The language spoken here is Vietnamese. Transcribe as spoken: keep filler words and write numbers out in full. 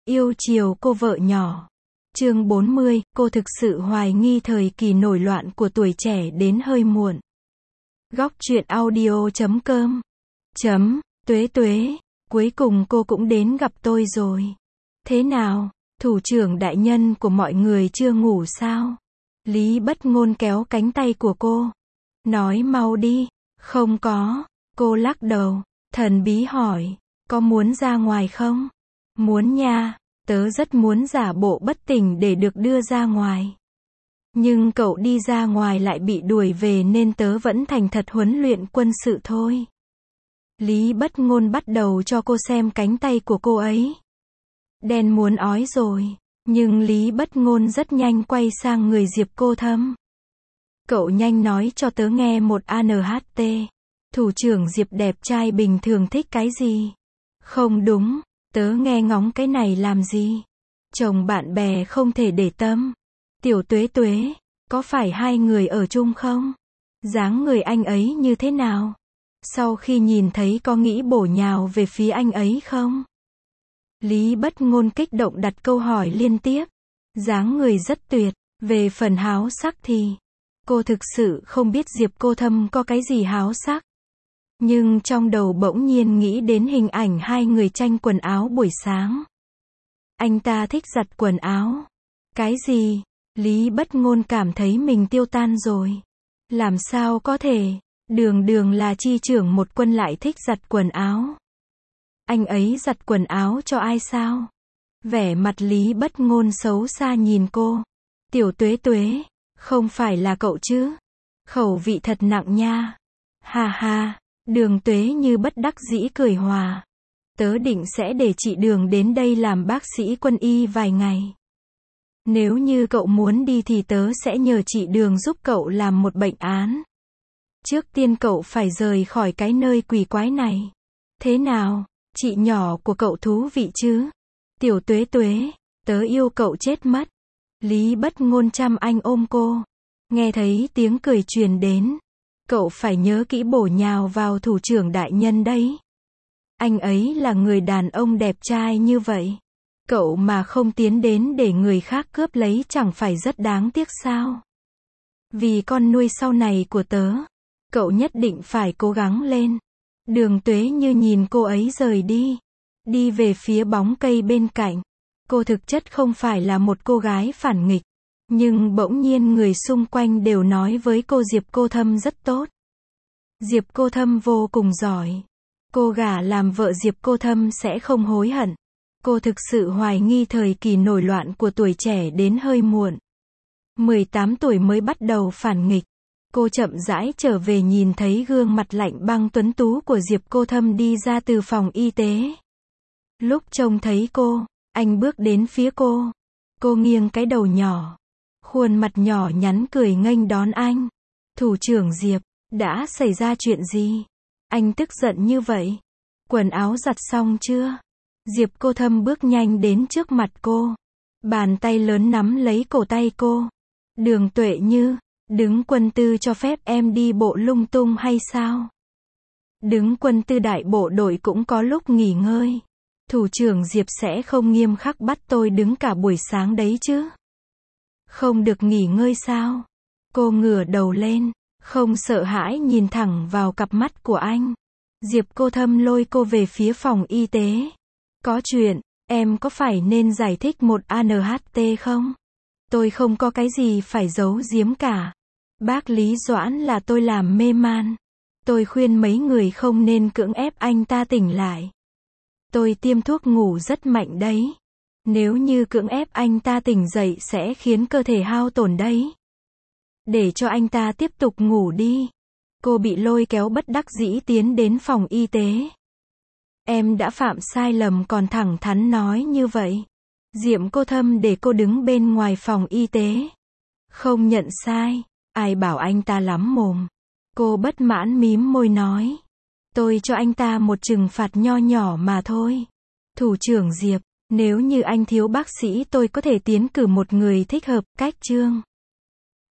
Yêu chiều cô vợ nhỏ. Chương bốn mươi, cô thực sự hoài nghi thời kỳ nổi loạn của tuổi trẻ đến hơi muộn. Góc truyện audio chấm com. Chấm, Tuế Tuế, cuối cùng cô cũng đến gặp tôi rồi. Thế nào, thủ trưởng đại nhân của mọi người chưa ngủ sao? Lý Bất Ngôn kéo cánh tay của cô. Nói mau đi. Không có. Cô lắc đầu. Thần bí hỏi, có muốn ra ngoài không? Muốn nha, tớ rất muốn giả bộ bất tỉnh để được đưa ra ngoài. Nhưng cậu đi ra ngoài lại bị đuổi về nên tớ vẫn thành thật huấn luyện quân sự thôi. Lý Bất Ngôn bắt đầu cho cô xem cánh tay của cô ấy. Đen muốn ói rồi, nhưng Lý Bất Ngôn rất nhanh quay sang người Diệp Cô Thâm. Cậu nhanh nói cho tớ nghe một a en hát tê. Thủ trưởng Diệp đẹp trai bình thường thích cái gì? Không đúng, tớ nghe ngóng cái này làm gì? Chồng bạn bè không thể để tâm. Tiểu Tuế Tuế, có phải hai người ở chung không? Dáng người anh ấy như thế nào? Sau khi nhìn thấy có nghĩ bổ nhào về phía anh ấy không? Lý Bất Ngôn kích động đặt câu hỏi liên tiếp. Dáng người rất tuyệt, về phần háo sắc thì cô thực sự không biết Diệp Cô Thâm có cái gì háo sắc. Nhưng trong đầu bỗng nhiên nghĩ đến hình ảnh hai người tranh quần áo buổi sáng. Anh ta thích giặt quần áo. Cái gì? Lý Bất Ngôn cảm thấy mình tiêu tan rồi. Làm sao có thể? Đường đường là chi trưởng một quân lại thích giặt quần áo. Anh ấy giặt quần áo cho ai sao? Vẻ mặt Lý Bất Ngôn xấu xa nhìn cô. Tiểu Tuế Tuế, không phải là cậu chứ? Khẩu vị thật nặng nha. Ha ha. Đường Tuế như bất đắc dĩ cười hòa. Tớ định sẽ để chị Đường đến đây làm bác sĩ quân y vài ngày. Nếu như cậu muốn đi thì tớ sẽ nhờ chị Đường giúp cậu làm một bệnh án. Trước tiên cậu phải rời khỏi cái nơi quỷ quái này. Thế nào, chị nhỏ của cậu thú vị chứ? Tiểu Tuế Tuế, tớ yêu cậu chết mất. Lý Bất Ngôn chăm anh ôm cô. Nghe thấy tiếng cười truyền đến. Cậu phải nhớ kỹ bổ nhào vào thủ trưởng đại nhân đấy. Anh ấy là người đàn ông đẹp trai như vậy. Cậu mà không tiến đến để người khác cướp lấy chẳng phải rất đáng tiếc sao? Vì con nuôi sau này của tớ, cậu nhất định phải cố gắng lên. Đường Tuế như nhìn cô ấy rời đi. Đi về phía bóng cây bên cạnh. Cô thực chất không phải là một cô gái phản nghịch. Nhưng bỗng nhiên người xung quanh đều nói với cô Diệp Cô Thâm rất tốt. Diệp Cô Thâm vô cùng giỏi. Cô gả làm vợ Diệp Cô Thâm sẽ không hối hận. Cô thực sự hoài nghi thời kỳ nổi loạn của tuổi trẻ đến hơi muộn. mười tám tuổi mới bắt đầu phản nghịch. Cô chậm rãi trở về nhìn thấy gương mặt lạnh băng tuấn tú của Diệp Cô Thâm đi ra từ phòng y tế. Lúc trông thấy cô, anh bước đến phía cô. Cô nghiêng cái đầu nhỏ. Khuôn mặt nhỏ nhắn cười nghênh đón anh. Thủ trưởng Diệp, đã xảy ra chuyện gì? Anh tức giận như vậy. Quần áo giặt xong chưa? Diệp Cô Thâm bước nhanh đến trước mặt cô. Bàn tay lớn nắm lấy cổ tay cô. Đường Tuệ Như, đứng quân tư cho phép em đi bộ lung tung hay sao? Đứng quân tư đại bộ đội cũng có lúc nghỉ ngơi. Thủ trưởng Diệp sẽ không nghiêm khắc bắt tôi đứng cả buổi sáng đấy chứ? Không được nghỉ ngơi sao? Cô ngửa đầu lên, không sợ hãi nhìn thẳng vào cặp mắt của anh. Diệp Cô Thâm lôi cô về phía phòng y tế. Có chuyện, em có phải nên giải thích một a en hát tê không? Tôi không có cái gì phải giấu giếm cả. Bác Lý Doãn là tôi làm mê man. Tôi khuyên mấy người không nên cưỡng ép anh ta tỉnh lại. Tôi tiêm thuốc ngủ rất mạnh đấy. Nếu như cưỡng ép anh ta tỉnh dậy sẽ khiến cơ thể hao tổn đấy. Để cho anh ta tiếp tục ngủ đi. Cô bị lôi kéo bất đắc dĩ tiến đến phòng y tế. Em đã phạm sai lầm còn thẳng thắn nói như vậy. Diệp Cô Thâm để cô đứng bên ngoài phòng y tế. Không nhận sai. Ai bảo anh ta lắm mồm. Cô bất mãn mím môi nói. Tôi cho anh ta một trừng phạt nho nhỏ mà thôi. Thủ trưởng Diệp, nếu như anh thiếu bác sĩ tôi có thể tiến cử một người thích hợp. Cách Trương